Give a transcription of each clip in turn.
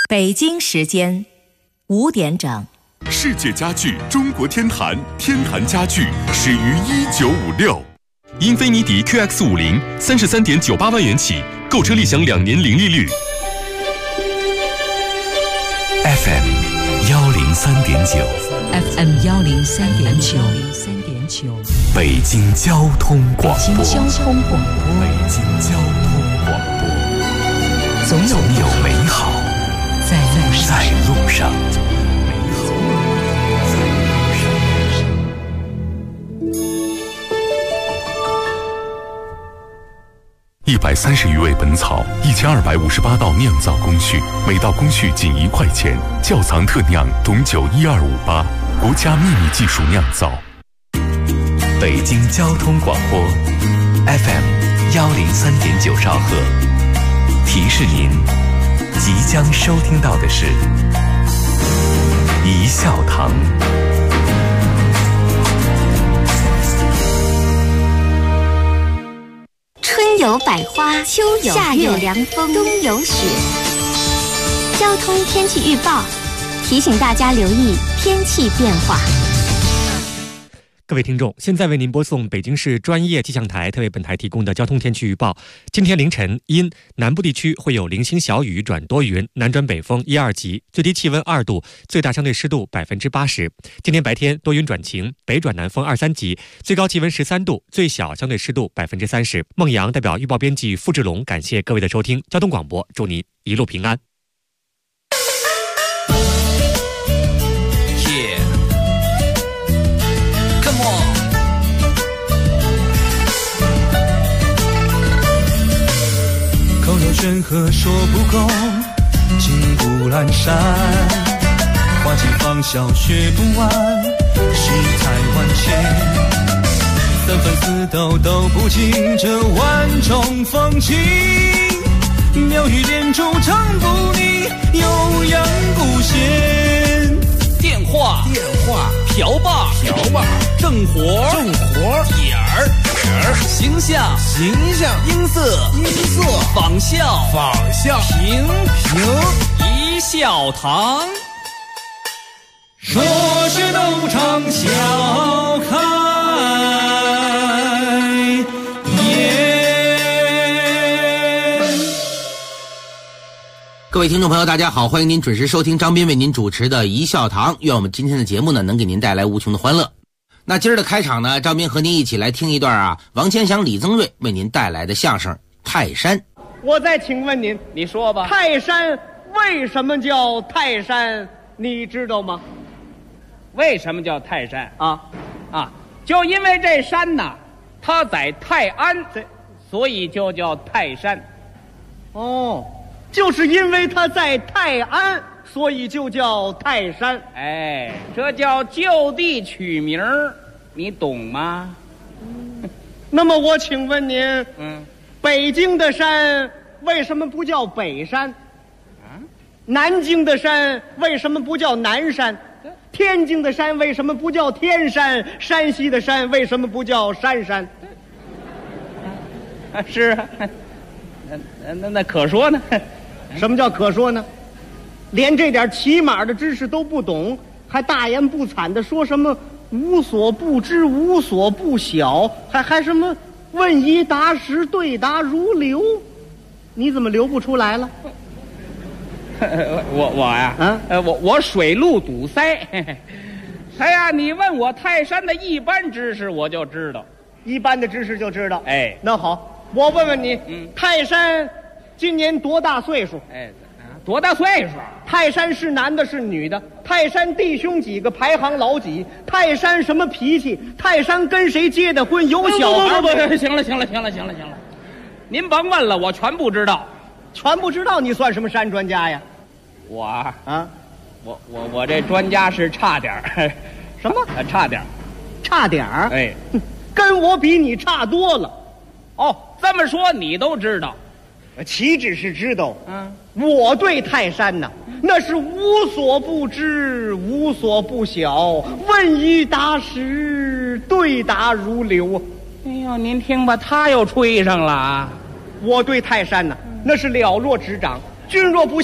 北京时间5点整。 世界家具中国天坛，天坛家具始于1956。英菲尼迪 QX50 33.98万元起，购车立享2年零利率。 FM 103.9 FM 103.9 北京交通广播。 北京交通广播。 北京交通广播。 总有美好在路上。130余味本草，1258道酿造工序，每道工序仅1块钱。窖藏特酿董酒12588，国家秘密技术酿造。北京交通广播 FM 103.9兆赫，提示您即将收听到的是一笑堂。 春有百花，秋有夏有凉风，冬有雪。交通天气预报提醒大家留意天气变化。 各位听众，现在为您播送北京市专业气象台特为本台提供的交通天气预报。今天凌晨阴，南部地区会有零星小雨转多云，南转北风1、2级，最低气温2度，最大相对湿度80%。今天白天多云转晴，北转南风2、3级，最高气温13度，最小相对湿度30%。孟阳代表预报编辑付志龙感谢各位的收听，交通广播祝您一路平安。 口若悬河说不够，情不阑珊，花期芳笑学不完，世态万千，三分四斗都不尽这万种风情，妙语连珠唱不腻，悠扬古弦。 电话瓢把正活点儿形象音色仿效评一笑堂， 说是斗场笑开颜。 各位听众朋友大家好，欢迎您准时收听张斌为您主持的一笑堂，愿我们今天的节目呢能给您带来无穷的欢乐。那今儿的开场呢，张斌和您一起来听一段王千祥、李增瑞为您带来的相声《泰山》。 我再请问您， 你说吧， 泰山为什么叫泰山？你知道吗？ 为什么叫泰山就因为这山呐，它在泰安，所以就叫泰山。 哦，就是因为它在泰安，所以就叫泰山。 哎，这叫就地取名，你懂吗？ 那么我请问您，北京的山为什么不叫北山？南京的山为什么不叫南山？天津的山为什么不叫天山？山西的山为什么不叫山山？ 是啊，那可说呢？ 什么叫可说呢？连这点起码的知识都不懂，还大言不惭的说什么无所不知、无所不晓，还什么问一答十、对答如流，你怎么流不出来了？ 我水路堵塞。哎呀，你问我泰山的一般知识，我就知道， 一般的知识就知道。 哎， 那好，我问问你，泰山今年多大岁数？ 多大岁数？ 泰山是男的是女的？泰山弟兄几个，排行老几？泰山什么脾气？泰山跟谁结的婚？有小孩吗？ 行了，您甭问了，我全不知道。 全不知道，你算什么山专家呀？ 我这专家是差点儿。 什么？ 差点儿？哎， 跟我比你差多了。 哦，这么说你都知道？ 岂止是知道，我对泰山呐，那是无所不知，无所不晓，问一答十，对答如流。 哎呦，您听吧，他又吹上了。 我对泰山呐，那是了若指掌。君若不信，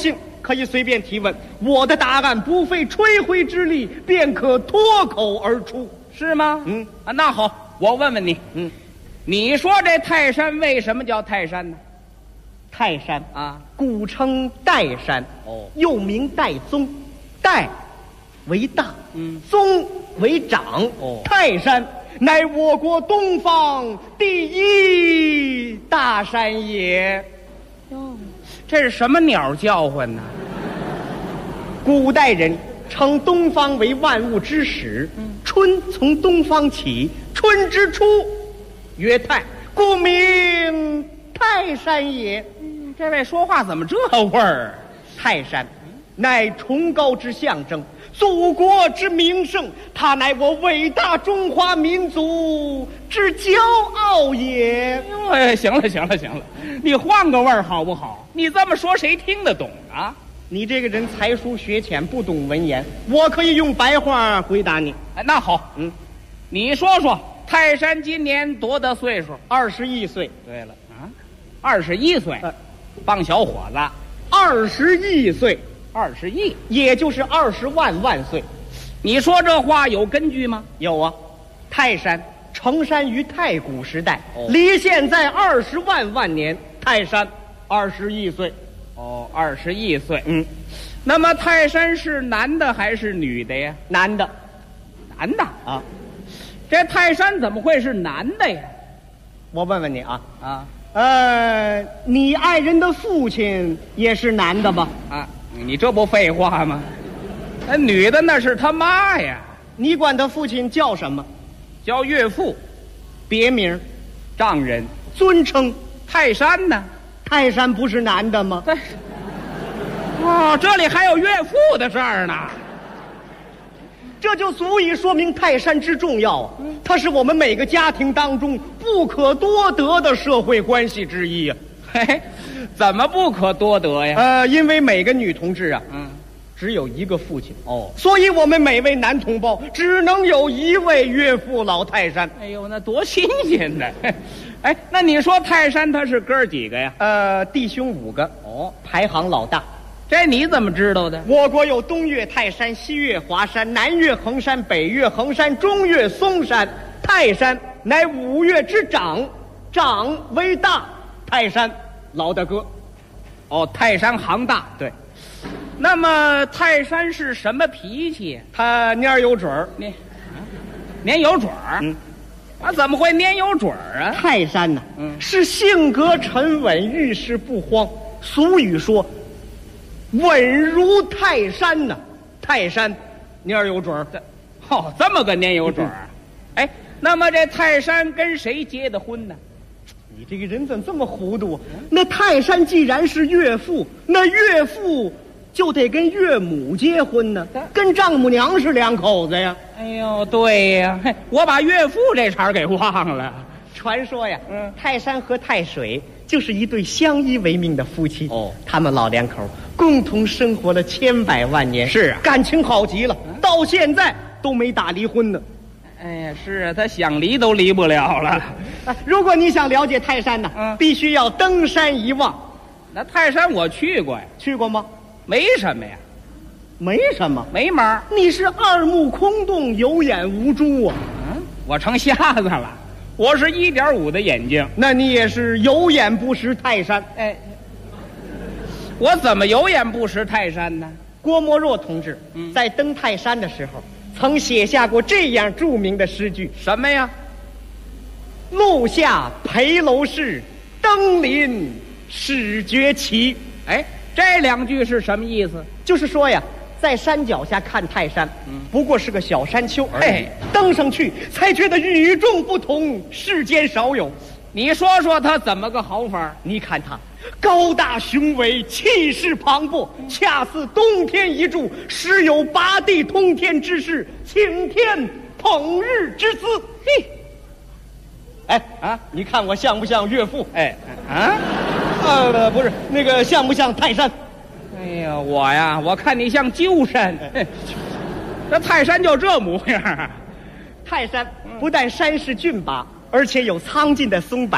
可以随便提问，我的答案不费吹灰之力便可脱口而出， 是吗？那好，我问问你，你说这泰山为什么叫泰山呢？ 泰山啊， 古称岱山，又名岱宗，岱为大，宗为长，泰山乃我国东方第一大山也。 这是什么鸟叫唤呢？ 古代人称东方为万物之始，春从东方起，春之初曰泰，故名泰山也。 这位说话怎么这味儿？ 泰山乃崇高之象征，祖国之名胜，它乃我伟大中华民族之骄傲也。 哎，行了，你换个味儿好不好？你这么说谁听得懂啊？ 你这个人才疏学浅，不懂文言，我可以用白话回答你。 那好，你说说泰山今年多大岁数 ？21岁。 对了，21岁，棒小伙子 ，21岁 ，20亿， 也就是20万岁。 你说这话有根据吗？ 有啊，泰山成山于太古时代，离现在20万年，泰山21岁。 21岁。那么泰山是男的还是女的呀？ 男的。 男的啊？这泰山怎么会是男的呀？ 我问问你啊。你爱人的父亲也是男的吧？ 你这不废话吗？那女的那是他妈呀。 你管他父亲叫什么？ 叫岳父。 别名丈人。 尊称泰山呢？ 泰山不是男的吗？ 这里还有岳父的事儿呢。 这就足以说明泰山之重要，它是我们每个家庭当中不可多得的社会关系之一啊。 嘿，怎么不可多得呀？ 因为每个女同志啊，只有一个父亲所以我们每位男同胞只能有一位岳父老泰山。 哎呦，那多新鲜的！哎，那你说泰山他是哥几个呀？ 弟兄5个，排行老大。 这你怎么知道的？ 我国有东岳泰山、西岳华山、南岳衡山、北岳衡山、中岳嵩山。泰山乃5岳之长，长为大，泰山老大哥。 泰山行大。对。那么泰山是什么脾气？ 他蔫有准儿。 蔫有准儿？怎么会蔫有准儿啊？ 泰山呢，是性格沉稳，遇事不慌。俗语说稳如泰山呢，泰山蔫有准儿。 这么个蔫有准儿。哎，那么这泰山跟谁结的婚呢？ 你这个人怎么这么糊涂？那泰山既然是岳父，那岳父就得跟岳母结婚呢，跟丈母娘是两口子呀。 哎呦，对呀，我把岳父这茬给忘了。 传说呀，泰山和泰水就是一对相依为命的夫妻。他们老两口共同生活了千百万年， 是啊， 感情好极了，到现在都没打离婚呢。 哎呀，是啊，他想离都离不了了。 如果你想了解泰山呢，必须要登山一望。 那泰山我去过呀。 去过吗？ 没什么呀。 没什么？ 没门。 你是二目空洞，有眼无珠啊。 我成瞎子了。我是1.5的眼睛。 那你也是有眼不识泰山。 哎，我怎么有眼不识泰山呢？ 郭沫若同志在登泰山的时候，曾写下过这样著名的诗句。 什么呀？ 路下陪楼市，登临始觉奇。 哎，这2句是什么意思？ 就是说呀，在山脚下看泰山，不过是个小山丘而已，登上去才觉得与众不同，世间少有。 你说说他怎么个好法？ 你看他高大雄伟，气势磅礴，恰似东天一柱，时有拔地通天之势，擎天捧日之姿。嘿，哎你看我像不像岳父？不是那个像不像泰山？ 哎呀，我看你像鸠山。这泰山就这模样。 泰山不但山势峻拔，而且有苍劲的松柏，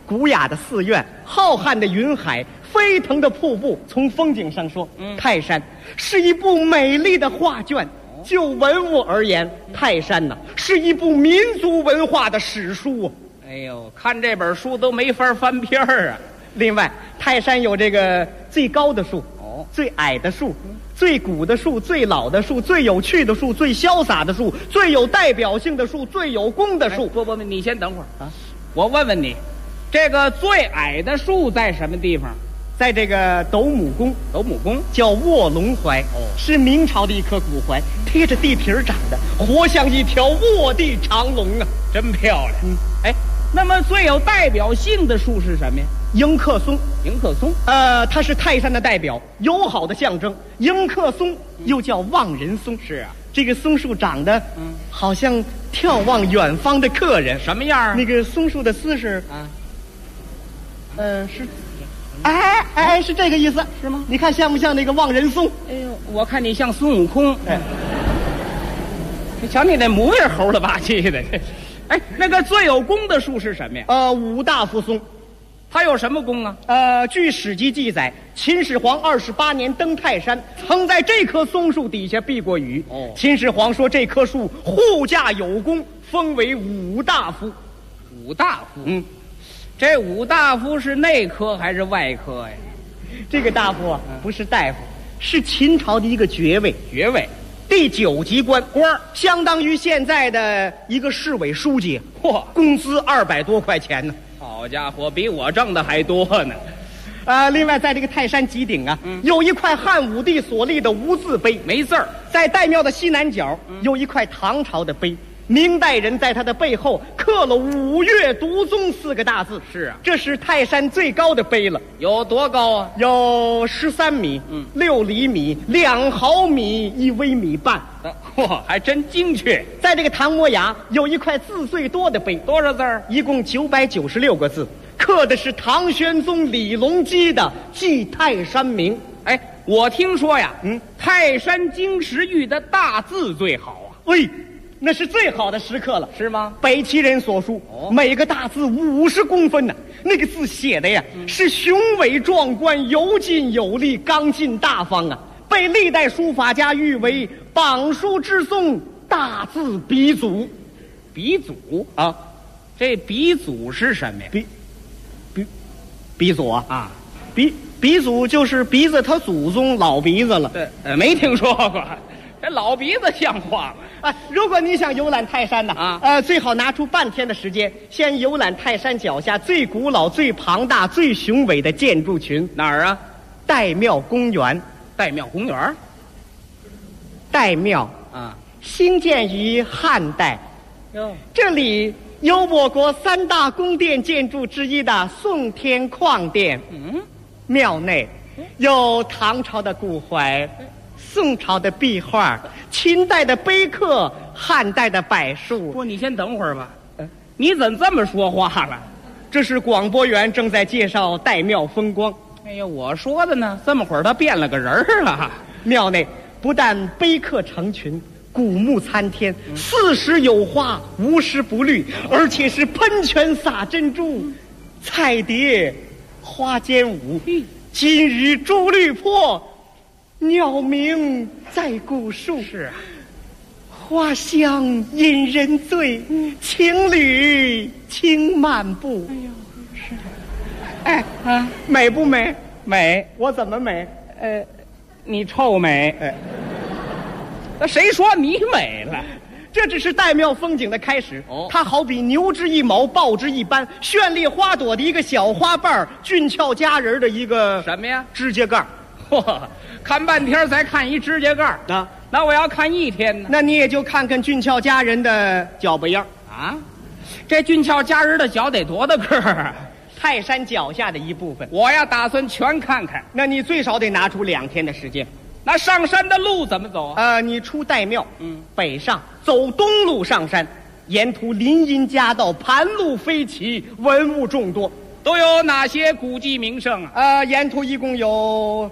古雅的寺院，浩瀚的云海，飞腾的瀑布。从风景上说，泰山是一部美丽的画卷；就文物而言，泰山呢是一部民族文化的史书啊。 哎呦，看这本书都没法翻篇儿啊！ 另外，泰山有这个最高的树，最矮的树，最古的树，最老的树，最有趣的树，最潇洒的树，最有代表性的树，最有功的树。 不，你先等会儿啊！我问问你，这个最矮的树在什么地方？ 在这个斗母宫。 斗母宫叫卧龙槐，是明朝的一棵古槐，贴着地皮长的，活像一条卧地长龙啊， 真漂亮。哎，那么最有代表性的树是什么呀？ 迎客松。 迎客松， 它是泰山的代表，友好的象征。迎客松又叫望人松。 是啊， 这个松树长得，好像眺望远方的客人。 什么样啊？ 那个松树的姿势啊， 是，哎，是这个意思， 是吗？ 你看像不像那个望人松？ 哎呦，我看你像孙悟空。哎，你瞧你那模样，猴了吧唧的。哎，那个最有功的树是什么呀？ 五大夫松。 它有什么功啊？ 据史籍记载，秦始皇28年登泰山，曾在这棵松树底下避过雨。秦始皇说这棵树护驾有功，封为五大夫。 五大夫，这五大夫是内科还是外科呀？ 这个大夫啊，不是大夫，是秦朝的一个爵位。 爵位， 第9级官，相当于现在的一个市委书记。 嚯， 工资200多块钱呢。 好家伙，比我挣的还多呢。 另外在这个泰山极顶啊，有一块汉武帝所立的无字碑， 没字儿。 在岱庙的西南角有一块唐朝的碑，明代人在它的背后刻了五岳独宗4个大字。 是啊， 这是泰山最高的碑了。 有多高啊？ 有13米，6厘米，2毫米，1微米半。 嚯，还真精确。 在这个唐摩崖有一块字最多的碑， 多少字儿？ 一共996个字，刻的是唐玄宗李隆基的《祭泰山铭》。 哎，我听说呀，泰山经石玉的大字最好啊。 喂，那是最好的时刻了， 是吗？ 北齐人所书，每个大字50公分呢，那个字写的呀，是雄伟壮观、有劲有力、刚劲大方啊，被历代书法家誉为榜书之宗、大字鼻祖。 鼻祖啊， 这鼻祖是什么呀？ 鼻祖啊，鼻祖就是鼻子他祖宗老鼻子了。 对，没听说过。这老鼻子像话吗？ 如果你想游览泰山呢，最好拿出半天的时间，先游览泰山脚下最古老、最庞大、最雄伟的建筑群。 哪儿啊？ 岱庙公园。 岱庙公园。 岱庙啊， 兴建于汉代。这里有我国3大宫殿建筑之一的宋天旷殿。庙内有唐朝的古槐、宋朝的壁画、秦代的碑刻、汉代的柏树。 不，你先等会儿吧。你怎么这么说话了？ 这是广播员正在介绍岱庙风光。 哎呀，我说的呢，这么会儿他变了个人儿了。 庙内不但碑刻成群，古木参天，40有花，无时不绿，而且是喷泉洒珍珠，彩蝶花间舞。今日珠绿坡，鸟鸣在古树。 是啊， 花香引人醉，情侣轻漫步。哎呦，是。美不美？ 美。 我怎么美？ 你臭美。那谁说你美了？ 这只是岱庙风景的开始。它好比牛之一毛，豹之一斑，绚丽花朵的一个小花瓣，俊俏佳人的一个什么呀？ 指甲盖。 嚯，看半天才看一指甲盖啊！ 那我要看1天呢？ 那你也就看看俊俏佳人的脚巴样啊！这俊俏佳人的脚得多大个儿啊？ 泰山脚下的一部分， 我呀打算全看看。 那你最少得拿出2天的时间。 那上山的路怎么走啊？ 你出岱庙，北上走东路上山，沿途林荫夹道，盘路飞起，文物众多。 都有哪些古迹名胜啊？ 沿途一共有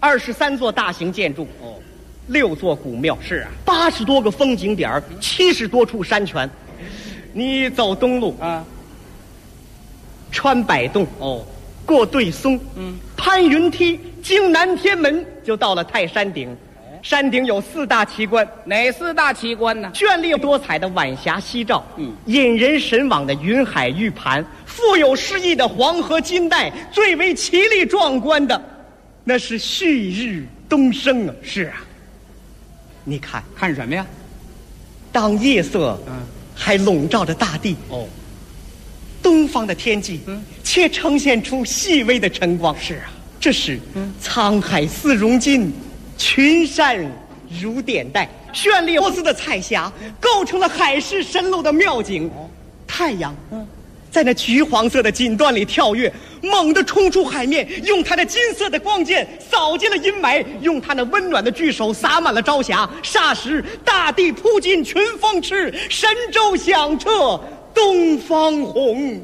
23座大型建筑，6座古庙， 是啊 ，80多个风景点，70多处山泉。你走东路穿百洞，过对松，攀云梯，经南天门，就到了泰山顶。山顶有4大奇观， 哪4大奇观呢？ 绚丽多彩的晚霞夕照，引人神往的云海玉盘，富有诗意的黄河金带，最为奇丽壮观的，那是旭日东升啊！ 是啊， 你看看什么呀？ 当夜色还笼罩着大地，东方的天际却呈现出细微的晨光。 是啊， 这是沧海似融金，群山如点带，绚丽多姿的彩霞构成了海市蜃楼的妙景。太阳在那橘黄色的锦缎里跳跃，猛地冲出海面，用它的金色的光剑扫尽了阴霾，用它那温暖的巨手洒满了朝霞。霎时大地铺进群峰翅，神州响彻东方红。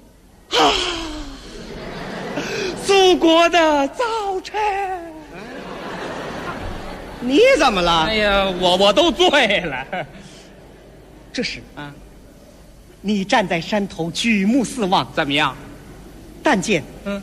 祖国的早晨。你怎么了？ 哎呀，我都醉了。 这是你站在山头举目四望， 怎么样？ 但见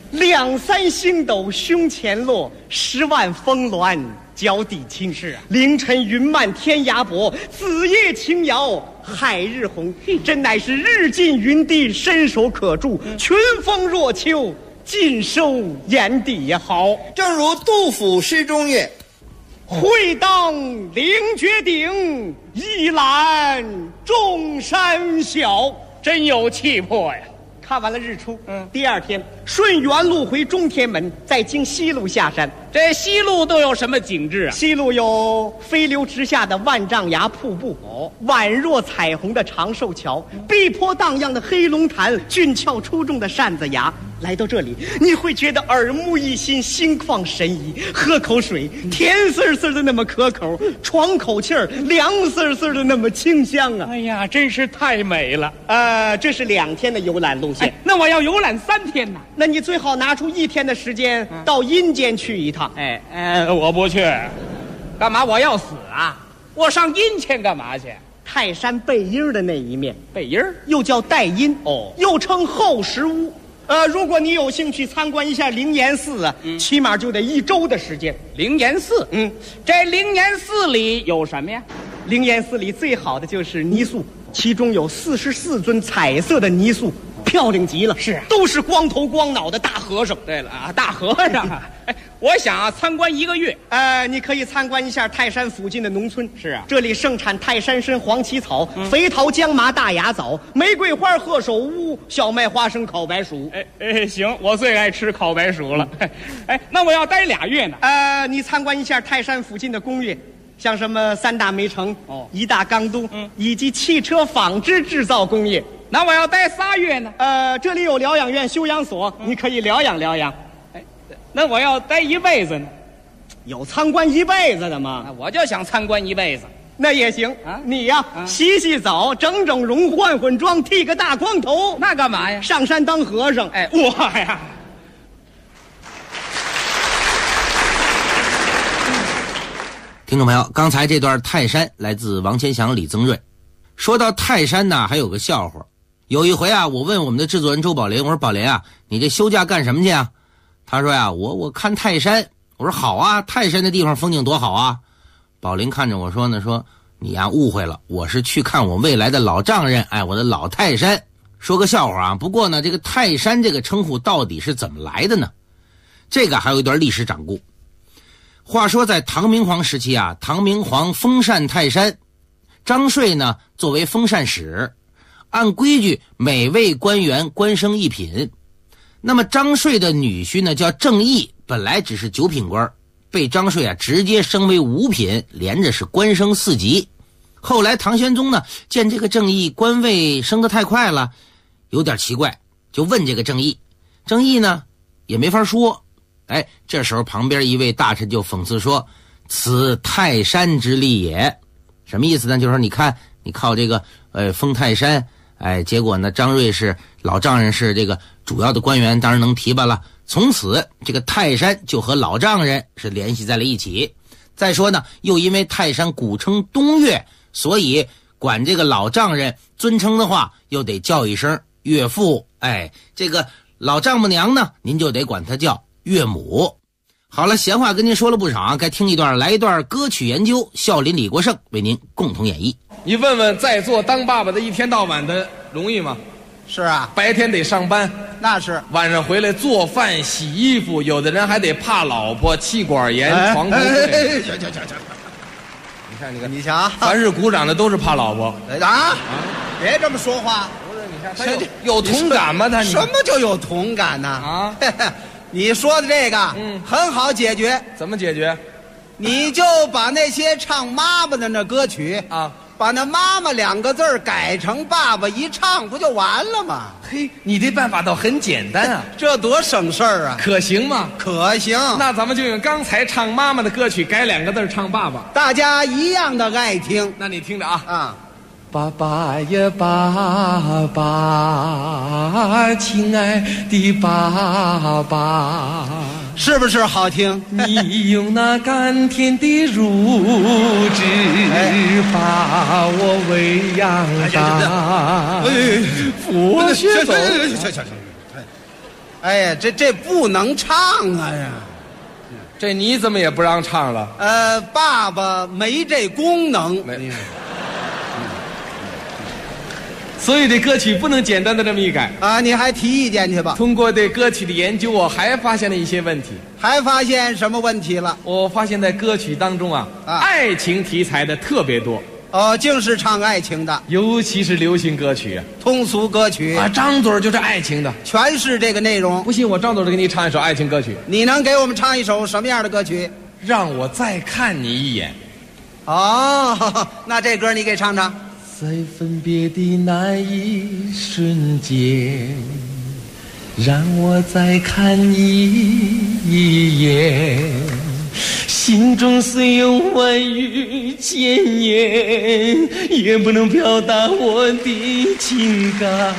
2、3星斗胸前落，10万峰峦脚底青。是啊，凌晨云漫天涯薄，子夜晴遥海日红。真乃是日进云低，伸手可助，群峰若秋，尽收眼底呀。好， 正如杜甫诗中曰： 会当凌绝顶，一览众山小。 真有气魄呀！ 看完了日出，第二天顺原路回中天门，再经西路下山。 这西路都有什么景致啊？ 西路有飞流直下的万丈崖瀑布，宛若彩虹的长寿桥，碧波荡漾的黑龙潭，俊俏出众的扇子崖。来到这里，你会觉得耳目一新，心旷神怡。喝口水，甜丝丝的那么可口；喘口气儿，凉丝丝的那么清香啊！ 哎呀，真是太美了。 这是2天的游览路线。 那我要游览3天呢？ 那你最好拿出1天的时间到阴间去一趟。 我不去。干嘛？我要死啊！我上阴间干嘛去？ 泰山背阴的那一面， 背阴又叫带阴，又称后石屋。如果你有兴趣参观一下灵岩寺啊，起码就得1周的时间。 灵岩寺，这灵岩寺里有什么呀？ 灵岩寺里最好的就是泥塑，其中有44尊彩色的泥塑，漂亮极了。是，都是光头光脑的大和尚。 对了啊，大和尚。我想参观1个月。 你可以参观一下泰山附近的农村。 是啊， 这里盛产泰山参、黄芪草、肥桃、姜麻、大雅枣、玫瑰花、鹤首乌、小麦、花生、烤白薯。 行，我最爱吃烤白薯了。那我要待2月呢。 你参观一下泰山附近的工业，像什么3大煤城、1大钢都，以及汽车纺织制造工业。 那我要待3月呢。 这里有疗养院、休养所，你可以疗养疗养。 那我要待1辈子呢？ 有参观1辈子的吗？ 我就想参观1辈子。 那也行啊。你呀，洗洗澡，整整容，换换装，剃个大光头， 那干嘛呀？ 上山当和尚。 我呀。 听众朋友，刚才这段泰山来自王千祥、李增瑞。说到泰山呢，还有个笑话。有一回啊，我问我们的制作人周宝林，我说宝林啊，你这休假干什么去啊？他说呀，我看泰山。我说好啊，泰山的地方风景多好啊。宝林看着我说呢，说你呀误会了，我是去看我未来的老丈人，我的老泰山。说个笑话啊，不过呢，这个泰山这个称呼到底是怎么来的呢？这个还有一段历史掌故。话说在唐明皇时期啊，唐明皇封禅泰山，张税呢作为封禅使，按规矩每位官员官升1品。那么张税的女婿呢叫郑义，本来只是9品官，被张税啊直接升为5品，连着是官升4级。后来唐玄宗呢见这个郑义官位升得太快了，有点奇怪，就问这个郑义，郑义呢也没法说。这时候旁边一位大臣就讽刺说，此泰山之力也。什么意思呢？就是说你看你靠这个封泰山，结果呢张瑞是老丈人，是这个主要的官员，当然能提拔了。从此这个泰山就和老丈人是联系在了一起。再说呢，又因为泰山古称东岳，所以管这个老丈人尊称的话又得叫一声岳父。这个老丈母娘呢，您就得管她叫岳母。好了，闲话跟您说了不少啊，该听一段，来一段歌曲研究，孝林李国盛为您共同演绎。 你问问在座当爸爸的，一天到晚的容易吗？ 是啊， 白天得上班， 那是晚上回来做饭洗衣服，有的人还得怕老婆，气管炎、床头柜。你看， 你瞧， 凡是鼓掌的都是怕老婆啊！别这么说话。 不是，你看他有同感吗？他什么就有同感呢？ 啊， 你说的这个，很好解决。 怎么解决？ 你就把那些唱妈妈的那歌曲啊， 把那妈妈2个字改成爸爸一唱，不就完了吗？ 嘿，你这办法倒很简单啊， 这多省事儿啊！ 可行吗？ 可行。 那咱们就用刚才唱妈妈的歌曲改2个字唱爸爸， 大家一样的爱听。 那你听着啊啊。 爸爸呀爸爸，亲爱的爸爸， 是不是好听？ 你用那甘甜的乳汁把我喂养大。佛学走。 哎呀，这不能唱啊呀！ 这你怎么也不让唱了？ 爸爸没这功能。 所以这歌曲不能简单的这么一改啊！你还提意见去吧。 通过对歌曲的研究，我还发现了一些问题。 还发现什么问题了？ 我发现在歌曲当中爱情题材的特别多。 哦，净是唱爱情的， 尤其是流行歌曲、 通俗歌曲啊，张嘴就是爱情的， 全是这个内容。 不信我张嘴就给你唱一首爱情歌曲。 你能给我们唱一首什么样的歌曲？ 让我再看你一眼。 哦，那这歌你给唱唱。 在分别的那一瞬间，让我再看你一眼，心中虽有万语千言，也不能表达我的情感。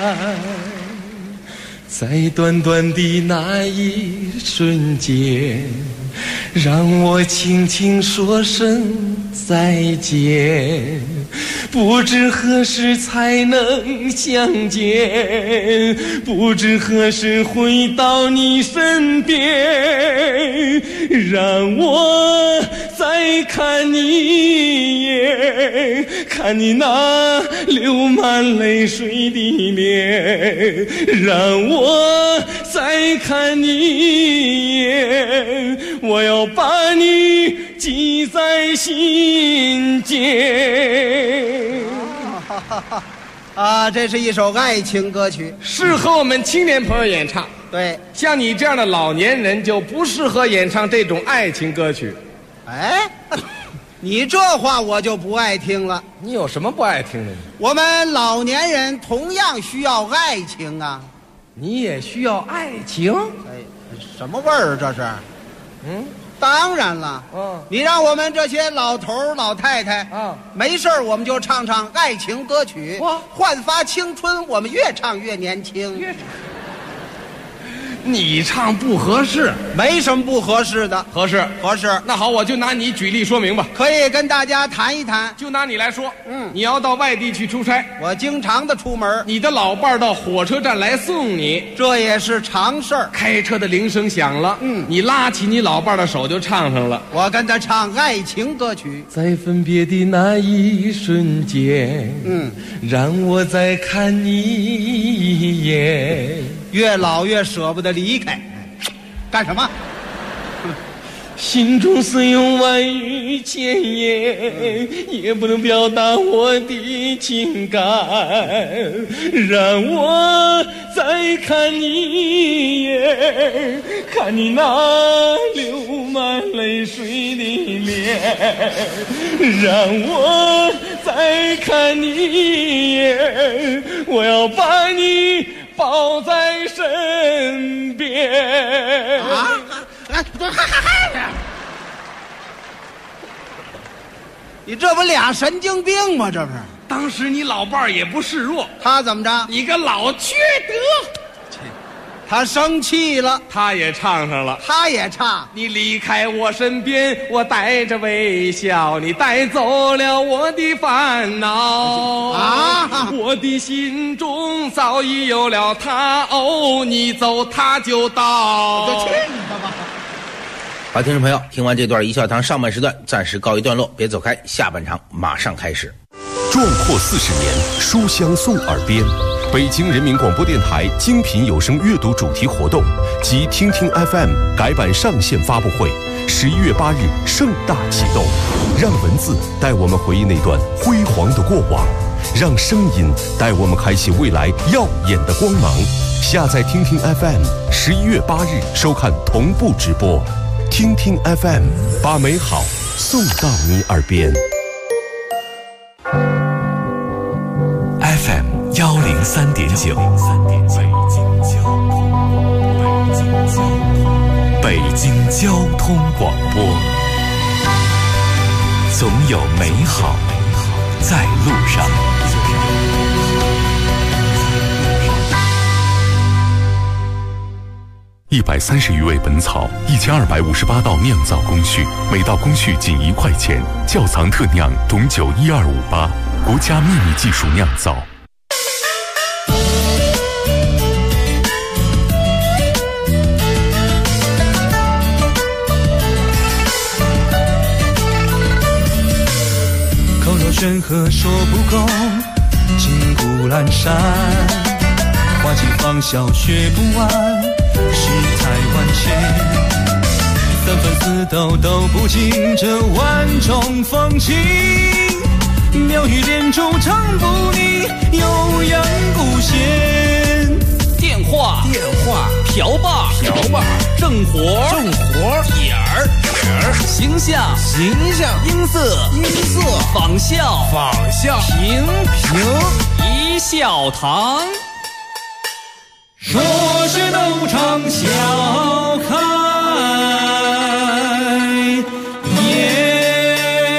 在短短的那一瞬间，让我轻轻说声再见，不知何时才能相见，不知何时回到你身边，让我再看你一眼，看你那流满泪水的脸，让我再看你一眼，我要把你记在心间。 啊，这是一首爱情歌曲， 适合我们青年朋友演唱。 对， 像你这样的老年人就不适合演唱这种爱情歌曲。 哎，你这话我就不爱听了。 你有什么不爱听的？ 我们老年人同样需要爱情啊。 你也需要爱情？ 哎，什么味儿这是？当然了，你让我们这些老头儿老太太，没事我们就唱唱爱情歌曲，焕发青春，我们越唱越年轻。 你唱不合适， 没什么不合适的， 合适。那好，我就拿你举例说明吧。 可以跟大家谈一谈。 就拿你来说，你要到外地去出差， 我经常的出门， 你的老伴儿到火车站来送你， 这也是常事儿。 开车的铃声响了，你拉起你老伴儿的手就唱上了。 我跟他唱爱情歌曲。 在分别的那一瞬间，让我再看你一眼。 越老越舍不得离开，干什么？ 心中虽有万语千言，也不能表达我的情感，让我再看你一眼，看你那流满泪水的脸，让我再看你一眼，我要把你抱在身边。 你这不俩神经病吗？这不是？ 当时你老伴儿也不示弱， 他怎么着？ 你个老缺德！ 他生气了， 他也唱上了。 他也唱。 你离开我身边，我带着微笑，你带走了我的烦恼啊！我的心中早已有了他，哦，你走他就到。 就去你的吧！ 好，听众朋友，听完这段一笑堂上半时段暂时告一段落，别走开，下半场马上开始。 壮阔40年，书香送耳边。北京人民广播电台精品有声阅读主题活动及听听 FM 改版上线发布会，11月8日盛大启动。让文字带我们回忆那段辉煌的过往，让声音带我们开启未来耀眼的光芒。下载听听 FM，11月8日收看同步直播。听听 FM， 把美好送到你耳边。 FM 103.9，北京交通广播，总有美好在路上。130余味本草，1258道酿造工序，每道工序仅1块钱。窖藏特酿董酒12588，国家秘密技术酿造。 口若悬河说不够，金谷阑珊，花季芳笑学不完，世态万千。三分四斗都不尽这万种风情，妙语连珠唱不腻，悠扬古弦。 电话瓢把正活点儿形象音色仿效评一笑堂。 说是斗场笑开颜。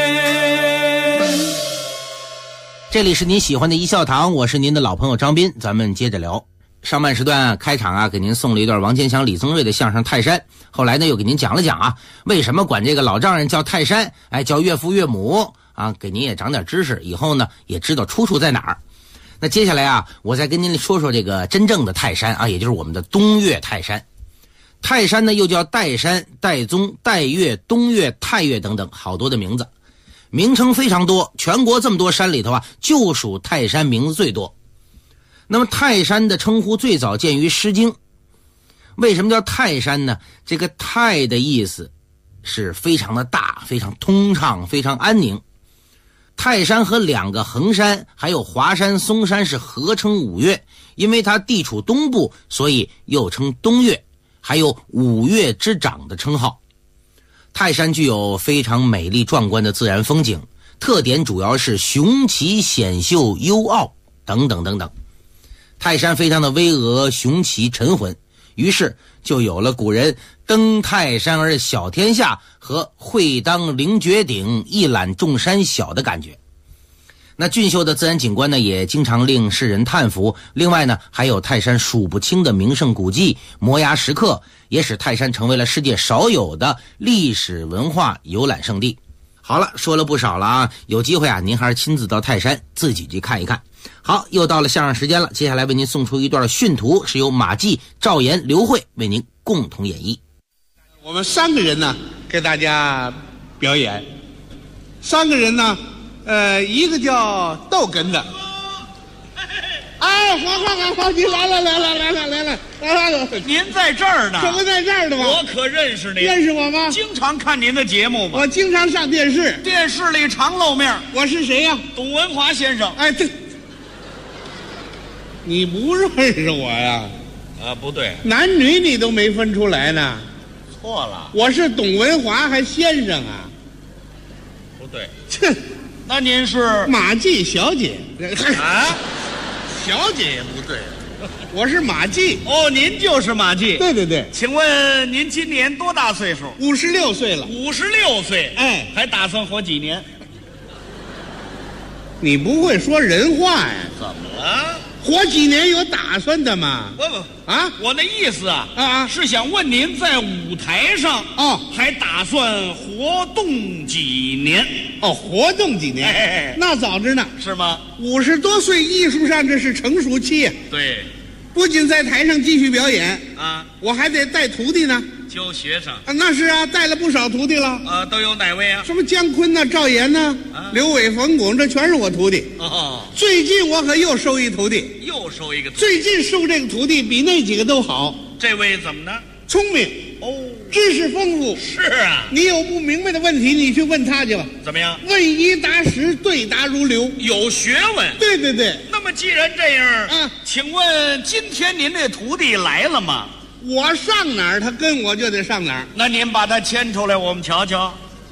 这里是您喜欢的一笑堂，我是您的老朋友张斌，咱们接着聊。上半时段开场给您送了一段王坚强、李增瑞的相声《泰山》，后来呢又给您讲了讲为什么管这个老丈人叫泰山，叫岳父岳母给您也长点知识，以后呢也知道出处在哪儿。那接下来我再跟您说说这个真正的泰山也就是我们的东岳泰山。泰山呢又叫岱山、岱宗、岱岳、东岳、太岳等等好多的名字，名称非常多，全国这么多山里头就属泰山名字最多。那么泰山的称呼最早见于《诗经》，为什么叫泰山呢？这个泰的意思是非常的大，非常通畅，非常安宁。泰山和2个衡山还有华山、嵩山是合称5岳，因为它地处东部，所以又称东岳，还有5岳之长的称号。泰山具有非常美丽壮观的自然风景，特点主要是雄奇险秀、幽傲等等等等。泰山非常的巍峨、雄奇、沉浑，于是就有了古人登泰山而小天下和会当凌绝顶，一览众山小的感觉。那俊秀的自然景观呢，也经常令世人叹服。另外呢，还有泰山数不清的名胜古迹、摩崖石刻，也使泰山成为了世界少有的历史文化游览胜地。好了，说了不少了有机会您还是亲自到泰山自己去看一看。好，又到了相声时间了，接下来为您送出一段训图，是由马季、赵岩、刘慧为您共同演绎。 我们3个人呢给大家表演，3个人呢一个叫逗哏的。哎，好，你来了， 您在这儿呢？ 怎么在这儿的吗？ 我可认识您。 认识我吗？ 经常看您的节目吗？ 我经常上电视， 电视里常露面。 我是谁呀？ 董文华先生。 哎，这你不认识我呀？ 不对， 男女你都没分出来呢。 错了， 我是董文华还先生啊？ 不对， 切， 那您是马季小姐啊？小姐也不对， 我是马季。 哦，您就是马季。 对， 请问您今年多大岁数 ？56岁了。 56岁， 哎， 还打算活几年？ 你不会说人话呀？ 怎么了？ 活几年有打算的吗？ 不啊，我那意思是想问您在舞台上还打算活动几年？ 活动几年？那早着呢， 是吗 ？50多岁，艺术上这是成熟期呀。 对， 不仅在台上继续表演我还得带徒弟呢。 教学生那是带了不少徒弟了都有哪位啊？ 什么姜昆呐、赵岩呐、刘伟、冯巩，这全是我徒弟。最近我可又收一徒弟， 又收一个徒弟。 最近收这个徒弟比那几个都好。 这位怎么呢？ 聪明知识丰富。 是啊， 你有不明白的问题，你去问他去吧。 怎么样？ 问一答十，对答如流， 有学问。 对对对。 那么既然这样请问今天您这徒弟来了吗？ 我上哪儿，他跟我就得上哪儿。 那您把他牵出来，我们瞧瞧。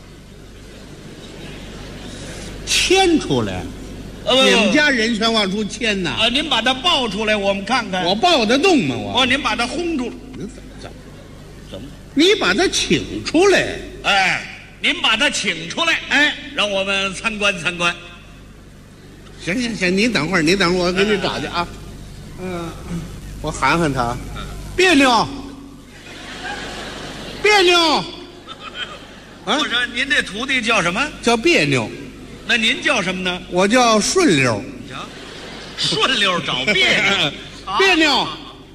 牵出来？你们家人全往出牵呐？ 您把他抱出来，我们看看。 我抱得动吗？我您把他轰出来。怎么？ 你把他请出来？ 您把他请出来，让我们参观参观。 行，你等会儿，我给你找去啊。我喊喊他。别扭！ 我说您这徒弟叫什么？ 叫别扭。 那您叫什么呢？ 我叫顺溜。 顺溜找别扭。 别扭！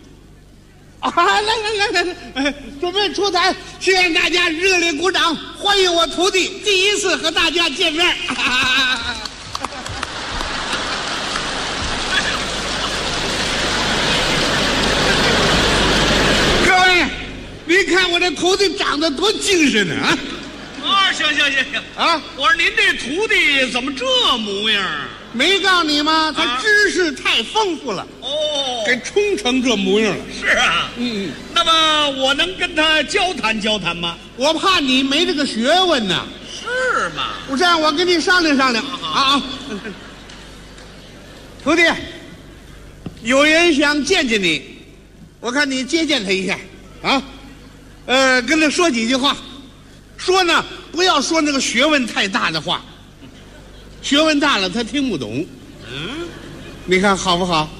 来，准备出台，希望大家热烈鼓掌，欢迎我徒弟第一次和大家见面。你看我这徒弟长得多精神呢行我说您这徒弟怎么这模样？ 没告诉你吗？他知识太丰富了给冲成这模样了。 是啊，那么我能跟他交谈交谈吗？ 我怕你没这个学问呢。 是吗？ 这样我跟你商量商量徒弟，有人想见见你，我看你接见他一下跟他说几句话，说呢不要说那个学问太大的话，学问大了他听不懂。你看好不好？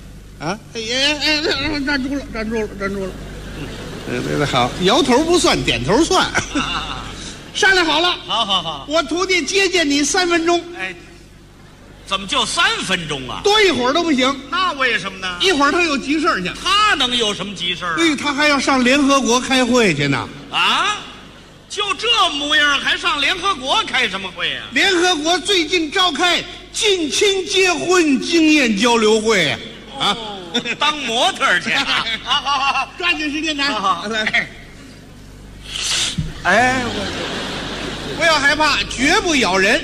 站住了。好，摇头不算，点头算。商量好了。 好。 我徒弟接见你3分钟。 怎么就3分钟啊？ 多一会儿都不行。 那为什么呢？ 一会儿他有急事去。 他能有什么急事他还要上联合国开会去呢。 就这模样还上联合国开什么会啊？ 联合国最近召开近亲结婚经验交流会当模特去。好， 抓紧时间谈。 来。 不要害怕，绝不咬人。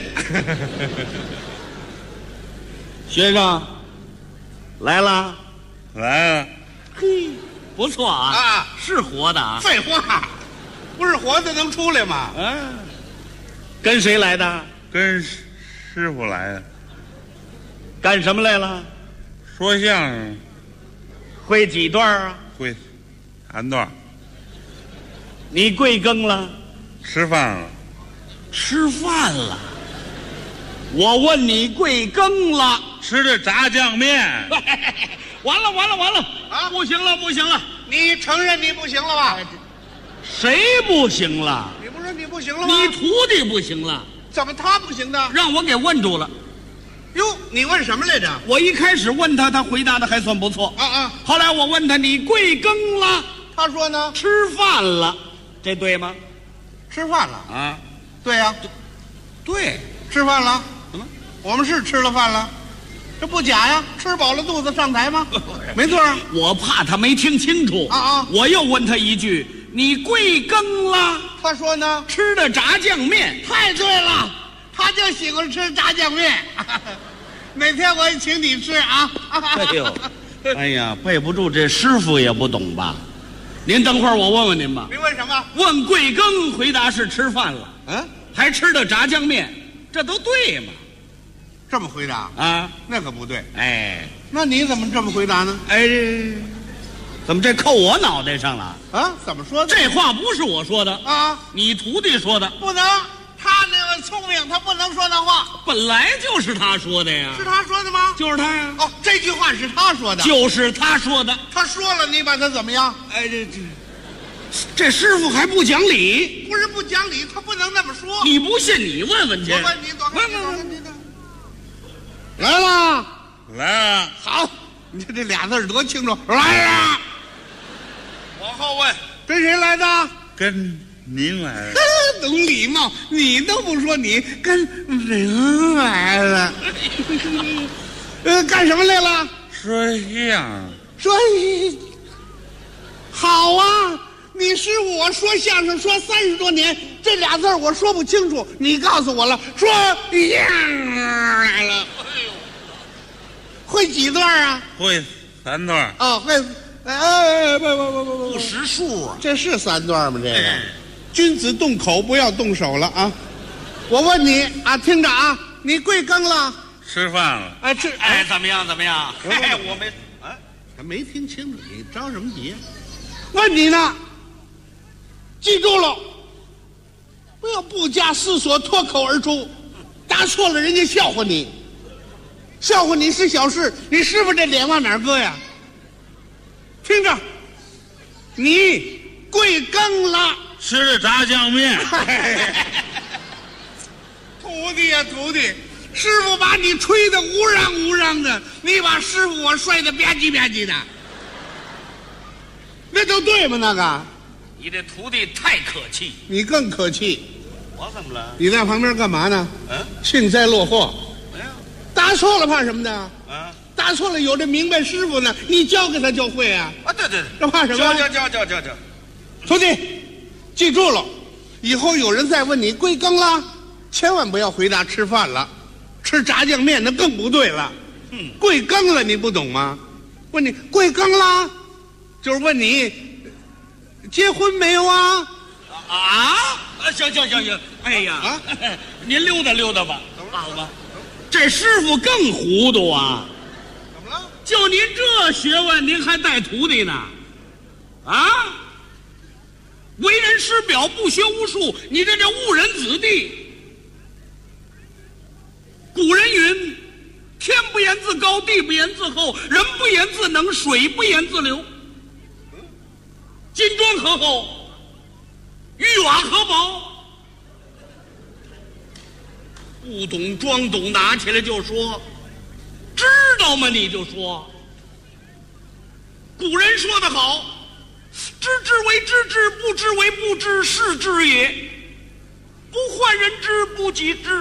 学生来了， 嘿， 不错是活的废话，不是活的能出来吗？ 跟谁来的？ 跟师傅来的。 干什么来了？ 说相声。 会几段啊？ 会3段。 你贵庚了？ 吃饭了。 我问你贵庚了？ 吃的炸酱面。 完了不行了！ 你承认你不行了吧？ 谁不行了？ 你不是你不行了吗？ 你徒弟不行了。 怎么他不行呢？ 让我给问住了。 哟，你问什么来着？ 我一开始问他，他回答的还算不错后来我问他你贵庚了？ 他说呢？ 吃饭了，这对吗？ 吃饭了对呀， 对， 吃饭了。我们是吃了饭了，这不假呀，吃饱了肚子上台吗？没错。 我怕他没听清楚我又问他一句，你贵庚了？ 他说呢？ 吃的炸酱面。 太对了，他就喜欢吃炸酱面。哪天我也请你吃哎呀，背不住这师傅也不懂吧？您等会儿我问问您吧。 您问什么？ 问贵庚，回答是吃饭了。还吃的炸酱面，这都对吗？ 这么回答那可不对。那你怎么这么回答呢？ 怎么这扣我脑袋上了怎么说的？ 这话不是我说的啊， 你徒弟说的。 不能，他那个聪明，他不能说那话。 本来就是他说的呀。 是他说的吗？ 就是他呀。 哦，这句话是他说的。 就是他说的。 他说了，你把他怎么样？ 哎，这师傅还不讲理。 不是不讲理，他不能那么说。 你不信，你问问去。 我问你，问。来了， 来了。 好，你看这俩字多清楚。来了。 往后问， 跟谁来的？ 跟您来的。 懂礼貌，你都不说，你跟人来了。干什么来了？ 说相声。好啊，你师傅我说相声说30多年，这俩字我说不清楚，你告诉我了，说相来了。会几段啊？ 会3段。 哦，会。不识数啊！ 这是3段吗？这个，君子动口，不要动手了啊！我问你啊，听着啊，你贵庚了？ 吃饭了。 哎，怎么样？怎么样？哎，我没， 还没听清楚，你着什么急？问你呢，记住了，不要不加思索脱口而出，答错了人家笑话你，笑话你是小事，你师傅这脸往哪儿搁呀？听着，你贵庚了？ 吃的炸酱面。 徒弟呀，徒弟，师傅把你吹得乌嚷乌嚷的，你把师傅我摔得吧唧吧唧的，那都对吗？那个， 你这徒弟太可气。 你更可气。 我怎么了？ 你在旁边干嘛呢？幸灾乐祸。 没有。 答错了怕什么呢？答错了有这明白师傅呢，你教给他就会啊！ 对， 这怕什么？ 教。 徒弟，记住了，以后有人再问你贵庚了，千万不要回答吃饭了，吃炸酱面那更不对了。贵庚了你不懂吗？问你贵庚了，就是问你结婚没有啊？ 行，哎呀，您溜达溜达吧，好吧。这师傅更糊涂啊！ 怎么了？ 就您这学问，您还带徒弟呢？啊！为人师表，不学无术，你这误人子弟。古人云：“天不言自高，地不言自厚，人不言自能，水不言自流。”金砖何厚？玉瓦何薄？不懂装懂，拿起来就说，知道吗？你就说。古人说得好，知之为知之，不知为不知，是知也。不患人之，不己知，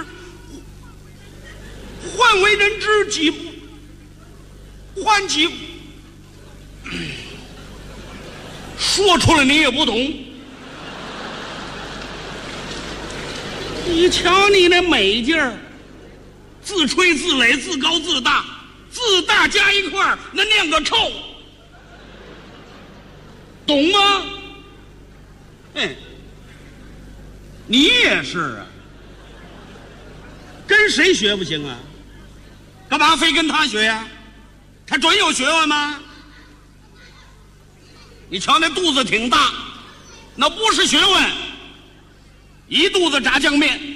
患为人知，己不患己。说出来你也不懂。你瞧你那美劲儿，自吹自擂，自高自大，自大加一块儿，那念个臭，懂吗？你也是啊，跟谁学不行啊？干嘛非跟他学呀？他准有学问吗？你瞧那肚子挺大，那不是学问。一肚子炸酱面，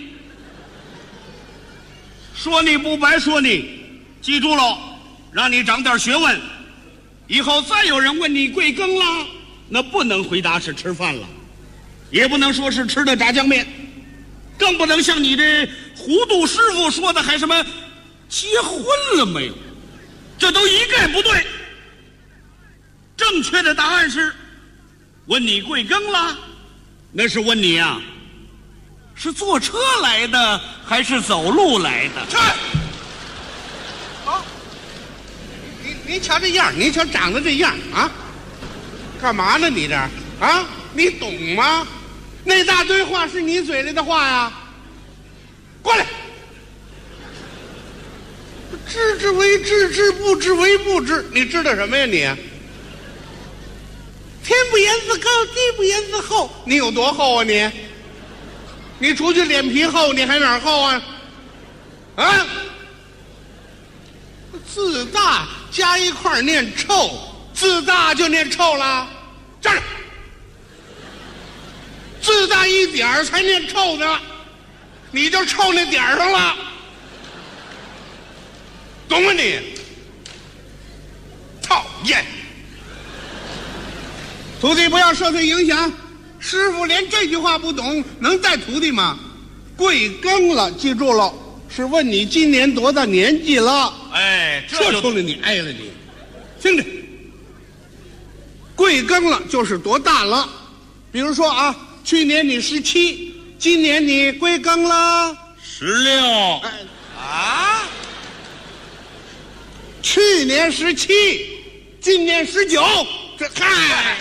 说你不白说你，记住了，让你长点学问。以后再有人问你贵庚了，那不能回答是吃饭了，也不能说是吃的炸酱面，更不能像你这糊涂师傅说的还什么结婚了没有，这都一概不对。正确的答案是问你贵庚了，那是问你啊，是坐车来的还是走路来的？ 这，好，你瞧这样，你瞧长得这样啊，干嘛呢你这啊？你懂吗？那大堆话是你嘴里的话呀！过来，知之为知之，不知为不知，你知道什么呀你？天不言自高，地不言自厚，你有多厚啊你？你除去脸皮厚，你还哪儿厚啊？啊！自大加一块念臭，自大就念臭了。站着，自大一点才念臭呢。 你就冲那点儿上了，懂吗你？讨厌！徒弟不要受他影响，师傅连这句话不懂，能带徒弟吗？贵庚了，记住了，是问你今年多大年纪了。 哎， 这冲着你挨了你，听着，贵庚了就是多大了。比如说啊，去年你17，今年你贵庚了 16。 啊？去年17，今年19，这嗨，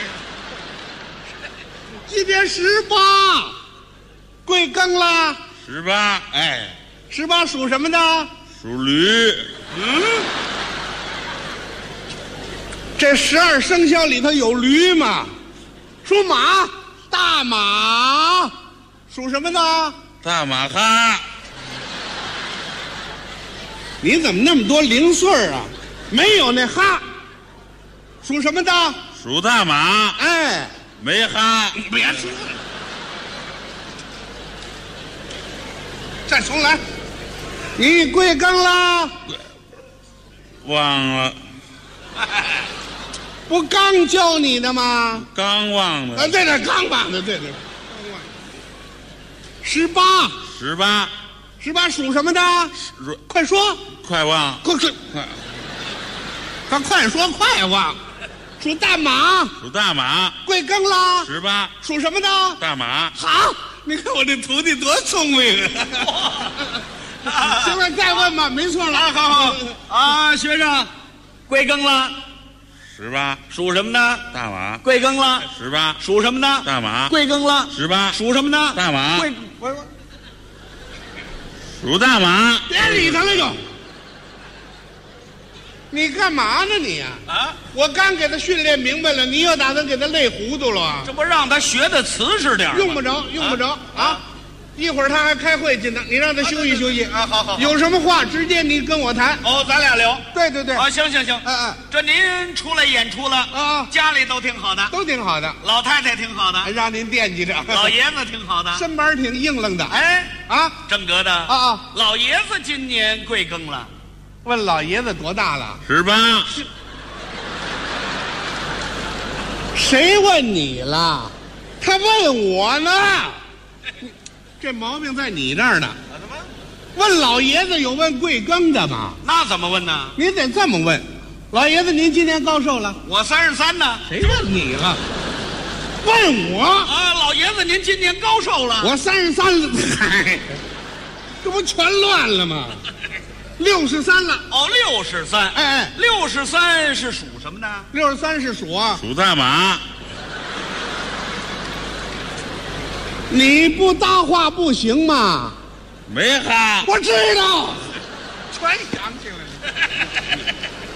今年18，贵庚了 18。 哎，18属什么的？ 属驴。 这12生肖里头有驴吗？属马，大马，属什么的？ 大马哈。 你怎么那么多零碎啊？没有那哈，属什么的？ 属大马。 哎， 没哈。 别说了，再重来。你贵庚了？ 忘了。 不刚教你的吗？ 刚忘了。 啊，对对，刚忘的，对对。18属什么的？快说！ 快忘！ 快！他快说快忘！属大马。 属大马。 贵庚了 ？18。 属什么的？ 大马。 好，你看我这徒弟多聪明啊！行了，再问吧，没错了。 好啊，学生，贵庚了 ？18。 属什么的？ 大马。 贵庚了 ？18。 属什么的？ 大马。 贵庚了 18。 属什么的？ 大马。 我属大马。 别理他了就。你干嘛呢你呀？ 啊！ 我刚给他训练明白了，你又打算给他累糊涂了？ 这不让他学的瓷实点吗？ 用不着啊！一会儿他还开会去呢，你让他休息休息啊！好， 有什么话直接你跟我谈。 哦，咱俩聊。 对。 啊，行。这您出来演出了啊？ 家里都挺好的， 都挺好的。 老太太挺好的， 还让您惦记着。 老爷子挺好的， 身板挺硬朗的。 哎啊， 正格的啊！ 老爷子今年贵庚了？ 问老爷子多大了 ？18。 谁问你了？他问我呢。这毛病在你这儿呢。 怎么？ 问老爷子有问贵庚的吗？ 那怎么问呢？ 你得这么问。老爷子，您今年高寿了？ 我33呢。 谁问你了？问我啊，老爷子，您今年高寿了？ 我33了。嗨，这不全乱了吗？63了。 哦，63。 哎 ，63是属什么的 ？63是属啊。 属大马。 你不搭话不行吗？ 没哈。 我知道，全想起来了。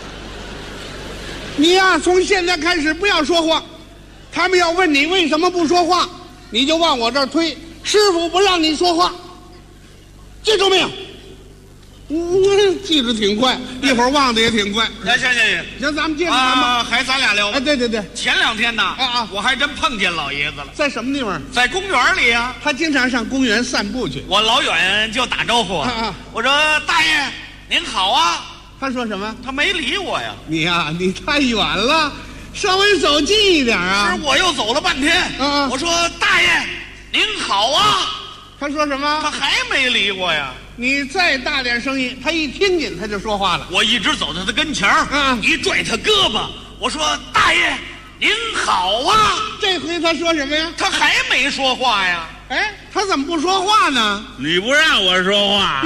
你呀，从现在开始不要说话。他们要问你为什么不说话，你就往我这儿推。师傅不让你说话，记住没有？记得挺快，一会儿忘得也挺快。行，咱们接着谈吧。 还咱俩聊吧。 对。 前2天呢，我还真碰见老爷子了。 在什么地方？ 在公园里呀。 他经常上公园散步去。 我老远就打招呼我说大爷您好啊。 他说什么？ 他没理我呀。 你呀，你太远了，稍微走近一点啊。 是我又走了半天。我说大爷您好啊。 他说什么？ 他还没理我呀。 你再大点声音，他一听见他就说话了。 我一直走到他跟前儿，一拽他胳膊，我说大爷您好啊。 这回他说什么呀？ 他还没说话呀。 哎，他怎么不说话呢？ 你不让我说话。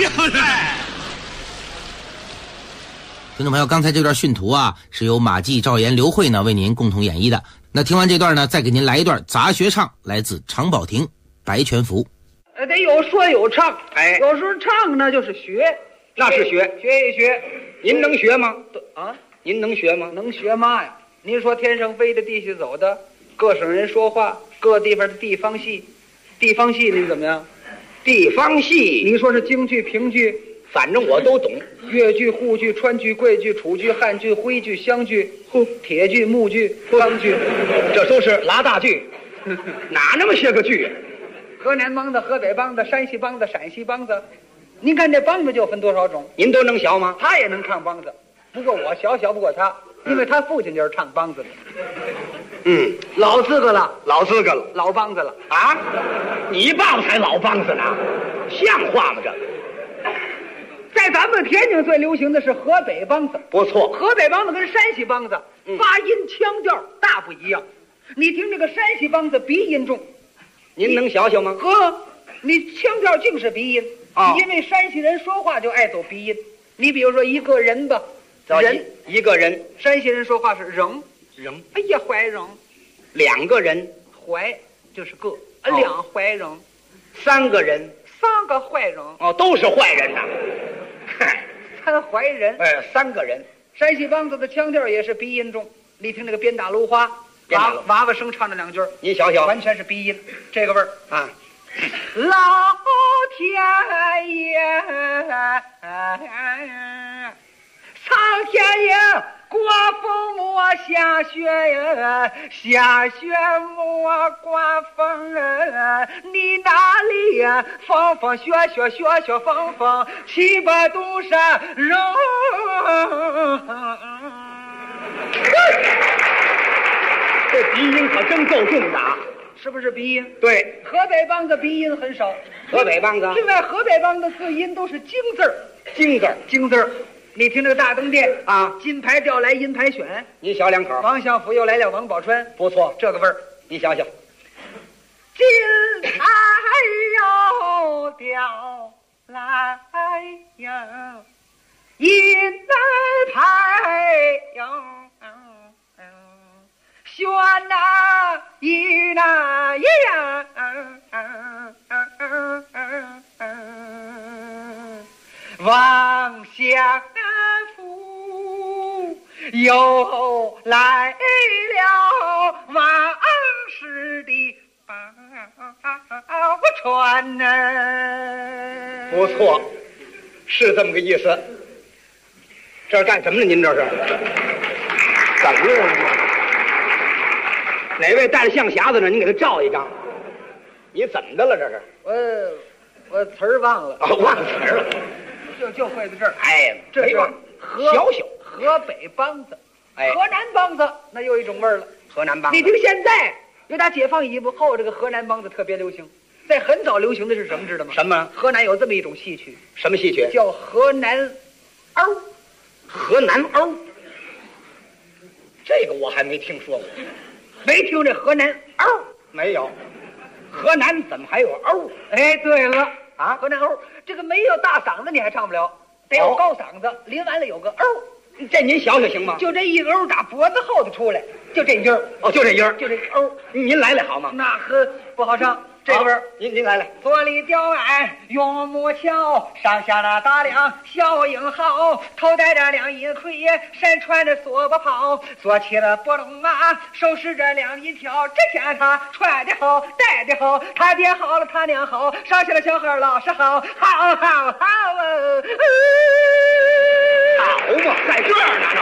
听众朋友，刚才这段训图啊，是由马季、赵岩、刘慧呢为您共同演绎的。那听完这段呢，再给您来一段杂学唱，来自常宝霆《白拳符》。 得有说有唱，哎，有时候唱呢就是学，那是学一学。您能学吗？啊，您能学吗？能学嘛呀？您说天上飞的，地下走的，各省人说话，各地方的地方戏，地方戏您怎么样？地方戏，你说是京剧、评剧，反正我都懂。越剧、沪剧、川剧、桂剧、楚剧、汉剧、徽剧、湘剧、铁剧、木剧、钢剧，这都是拉大剧。哪那么些个剧？ 河南梆子、河北梆子、山西梆子、陕西梆子。您看这梆子就分多少种？ 您都能学吗？ 他也能唱梆子，不过我学不过他，因为他父亲就是唱梆子的。老资格了， 老资格了， 老梆子了啊！你爸爸才老梆子呢，像话吗？这个。 在咱们天津最流行的是河北梆子， 不错。 河北梆子跟山西梆子发音腔调大不一样。你听这个山西梆子鼻音重， 您能学学吗？ 你腔调净是鼻音因为山西人说话就爱走鼻音。你比如说一个人吧，人一个人， 山西人说话是扔，哎呀怀扔。 两个人， 怀就是个，两怀扔。 三个人， 三个坏人。 都是坏人呐。 三坏人。 三个人。 山西梆子的腔调也是鼻音重。你听那个鞭打芦花，娃娃声唱那两句， 您小小， 完全是鼻音，这个味儿啊。 老天爷，苍天爷，刮风莫下雪呀，下雪莫刮风啊！你哪里呀？风风雪雪，雪雪风风，七八度山容。 这鼻音可真够重的啊！ 是不是鼻音？ 对， 河北梆子鼻音很少。 河北梆子， 另外河北梆子字音都是京字儿，京字儿。你听这个大灯店啊， 金牌调来银牌选， 你小两口。 王相府又来了王宝钏， 不错， 这个味儿， 你想想。 金牌又调来呀，银牌又选呐，一呐一呀，王相府又来了王氏的宝钏呐。 不错，是这么个意思。这是干什么呢？您这是怎么了？哪位带着象匣子呢？您给他照一张。你怎么的了？这是我词儿忘了。 忘词儿了。 就会在这儿。 哎， 这是河北梆子。 哎， 河南梆子那又一种味儿了。 河南梆子， 你听现在，由打解放以后，这个河南梆子特别流行。在很早流行的是什么，知道吗？ 什么？ 河南有这么一种戏曲。 什么戏曲？ 叫河南欧。 河南欧，这个我还没听说过。 没听这河南欧？ 没有。河南怎么还有欧？ 哎，对了啊， 河南欧，这个没有大嗓子你还唱不了，得有高嗓子，临完了有个欧。 这您学学行吗？ 就这一欧打脖子后头出来，就这音儿。 就这音儿， 就这欧。 您来好吗？ 那不好唱。这个味儿， 您来。 左里吊鞍用木桥，上下那大梁小英豪，头戴着亮银盔，身穿着梭巴袍，坐起了波龙马，手持着亮银条。这天他穿的好，戴的好，他爹好了，他娘好，上下了小孩老实好，好嘛， 在这儿呢，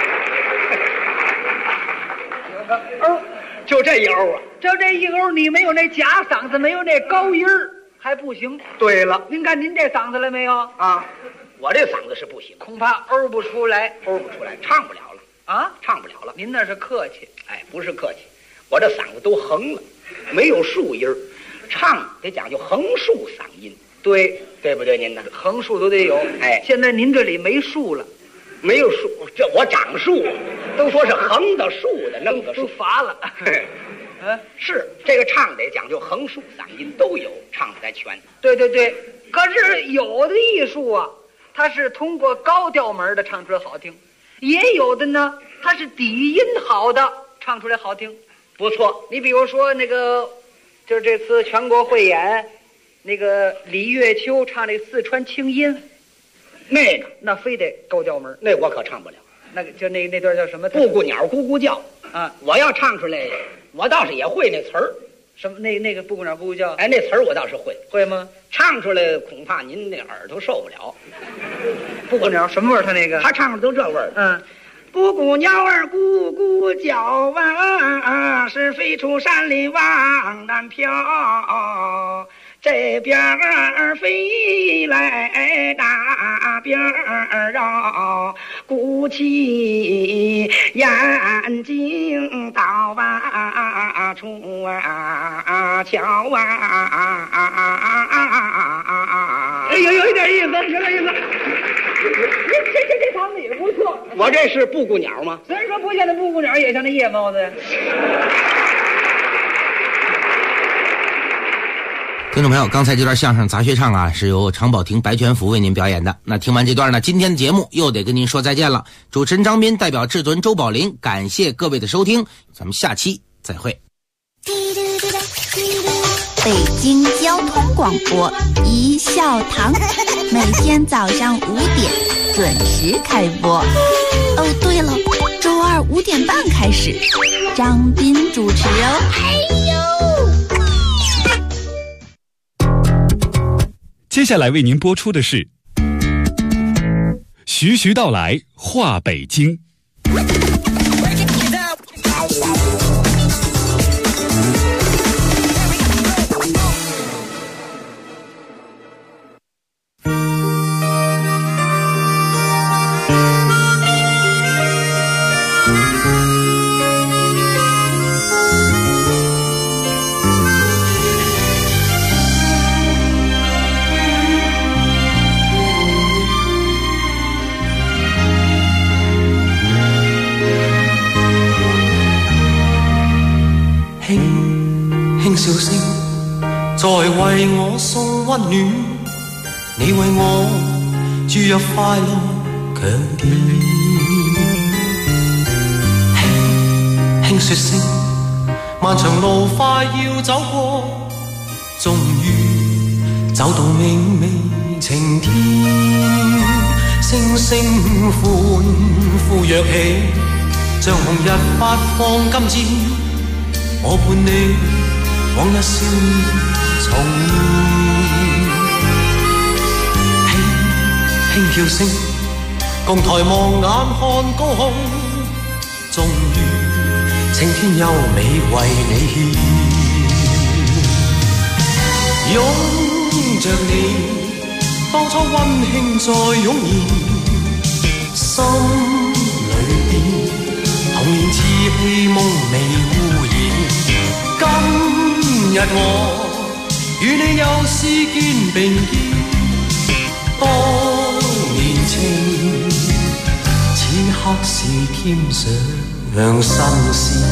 有个欧。 就这一欧啊， 就这一欧，你没有那假嗓子，没有那高音儿，还不行。 对了， 您看您这嗓子了没有啊？我这嗓子是不行， 恐怕欧不出来， 唱不了了啊， 唱不了了。 您那是客气， 哎，不是客气，我这嗓子都横了，没有竖音儿，唱得讲究横竖嗓音，对不对？您呢？ 横竖都得有。 哎， 现在您这里没竖了。 没有树，这我长树，都说是横的竖的，弄的都乏了。 是这个唱得讲究横竖嗓音都有，唱的才全。 对，可是有的艺术啊，它是通过高调门的唱出来好听，也有的呢，它是底音好的唱出来好听。 不错， 你比如说那个，就是这次全国汇演，那个李月秋唱那四川清音。那非得高调门， 那我可唱不了。 那个就那段叫什么？ 布谷鸟咕咕叫啊！ 我要唱出来，我倒是也会那词儿。 什么？那个布谷鸟咕咕叫？ 哎，那词儿我倒是会吗？ 唱出来恐怕您那耳朵受不了。 布谷鸟什么味儿？他那个他唱的都这味儿。 布谷鸟儿咕咕叫啊，是飞出山里往南飘。这边儿飞来那边儿绕，鼓起眼睛到啊处啊瞧啊，哎呦，有一点意思，有点意思。这唱的也不错。 我这是布谷鸟吗？ 虽然说不像那布谷鸟，也像那夜猫子。 听众朋友，刚才这段相声杂学唱啊，是由常宝霆、白全福为您表演的。那听完这段呢，今天的节目又得跟您说再见了。主持人张斌代表制作人周宝林，感谢各位的收听，咱们下期再会。 北京交通广播一笑堂，每天早上5点准时开播。哦，对了，周二5点半开始，张斌主持哦。哎呦！ 接下来为您播出的是徐徐道来话北京。 笑聲在為我送溫暖，你為我注入快樂強電。輕輕說聲，漫長路快要走過，終於走到明媚晴天。星星歡呼躍起，像紅日發放金箭，我伴你往日少年重現，輕輕叫聲，共抬望眼看高空，終於青天優美為你獻。擁着你，當初溫馨再湧現，心裏邊童年稚氣夢未污染。今日我與你又是肩並肩，當年情此刻是添上新鮮。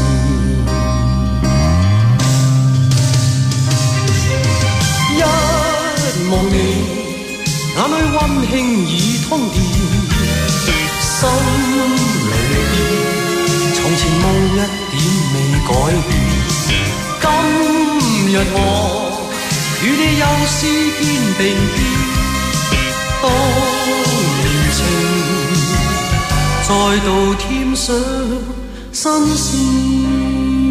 一望你眼裏溫馨已通電，心裏邊從前夢一點未改變。今日我與你又是肩並肩，當年情再度添上新鮮。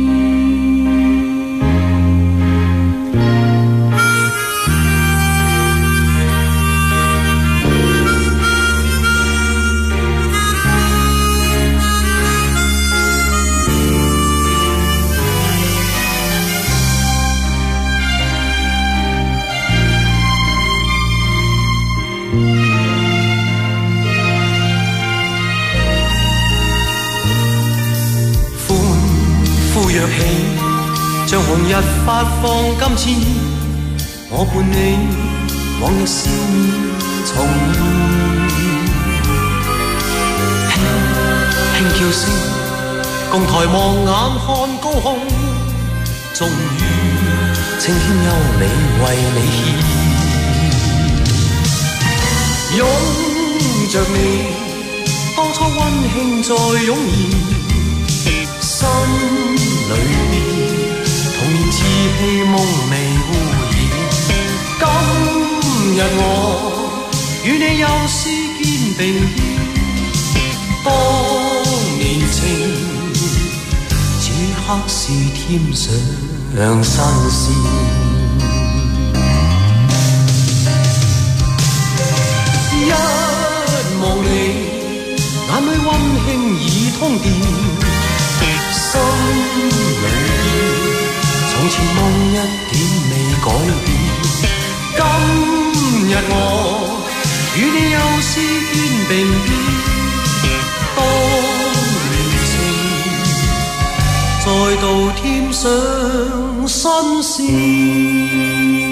像紅日發放金箭，我伴你往日笑面重現。輕輕叫聲，共抬望眼看高空，終於青天優美為你獻。擁着你，當初溫馨再湧現，心裏面童年稚氣夢未污染。今日我與你又是肩並肩，當年情此刻是添上新鮮。一望你眼裏溫馨已充電，心裏從前夢一點未改變。今日我與你又是肩並肩，當年情再度添上新鮮。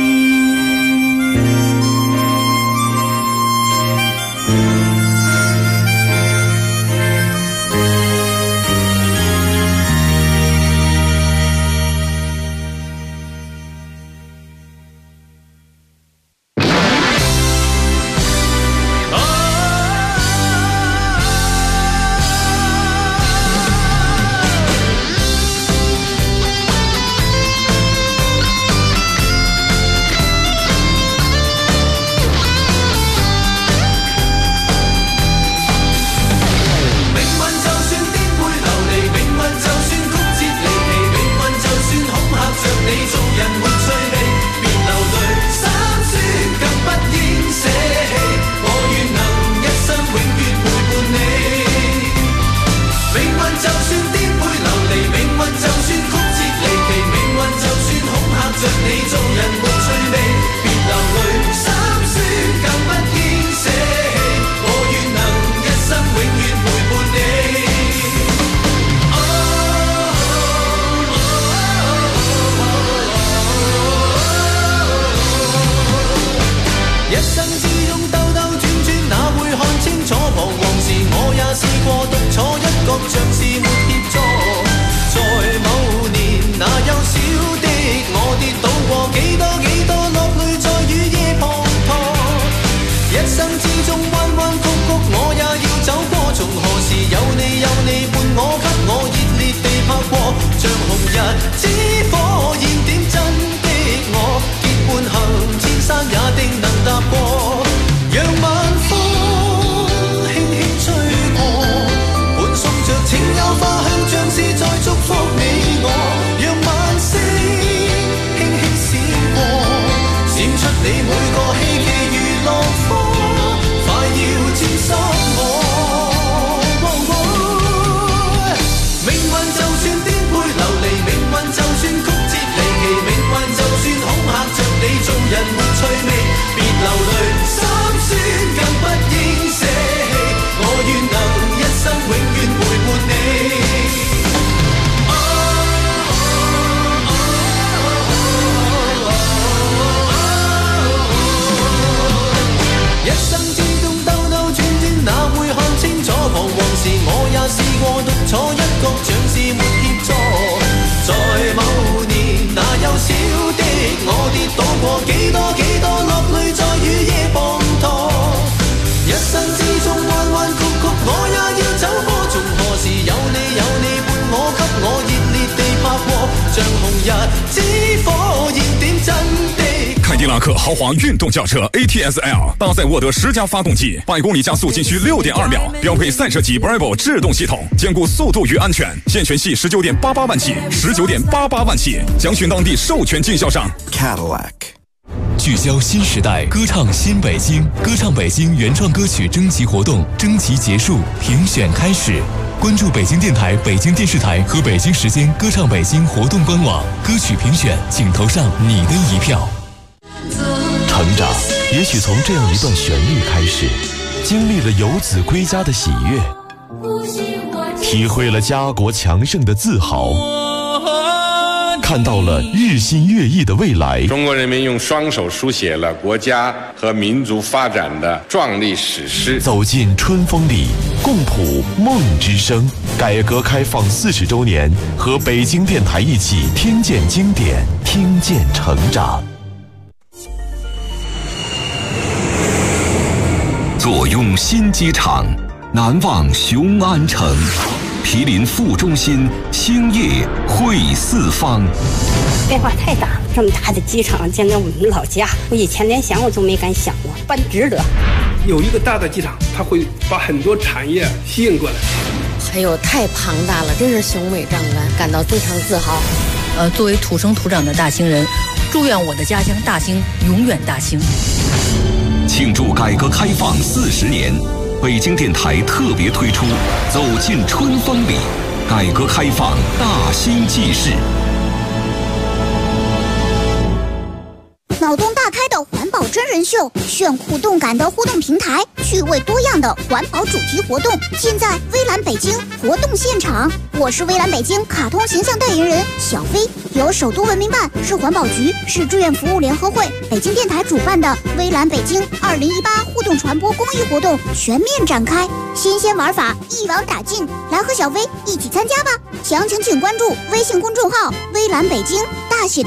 凯迪拉克豪华运动轿车 ATS-L 搭载沃德10加发动机，100公里加速仅需6.2秒，标配赛车级 Bravo 制动系统，兼顾速度与安全。现权系19.88万起，19.88万起，详询当地授权经销商。 Cadillac。 聚焦新时代，歌唱新北京，歌唱北京原创歌曲征集活动征集结束，评选开始。关注北京电台、北京电视台和北京时间歌唱北京活动官网，歌曲评选，请投上你的一票。 成长也许从这样一段旋律开始，经历了游子归家的喜悦，体会了家国强盛的自豪，看到了日新月异的未来。 中国人民用双手书写了国家和民族发展的壮丽史诗。 走进春风里，共谱梦之声。改革开放40周年，和北京电台一起听见经典，听见成长。 坐拥新机场，难忘雄安城。毗邻副中心，兴业汇四方。 变化太大了，这么大的机场建在我们老家，我以前连想我都没敢想过，办值得。 有一个大的机场，它会把很多产业吸引过来。 还有太庞大了，真是雄伟壮观，感到非常自豪。 作为土生土长的大兴人，祝愿我的家乡大兴永远大兴。 庆祝改革开放40年， 北京电台特别推出《走进春风里》，改革开放大新纪事。 脑洞大开的环保真人秀，炫酷动感的互动平台，趣味多样的环保主题活动，尽在微蓝北京活动现场。我是微蓝北京卡通形象代言人小飞，由首都文明办、市环保局、市志愿服务联合会、北京电台主办的微蓝北京2018互动传播公益活动全面展开，新鲜玩法一网打尽，来和小飞一起参加吧！详情请关注微信公众号“微蓝北京”大写的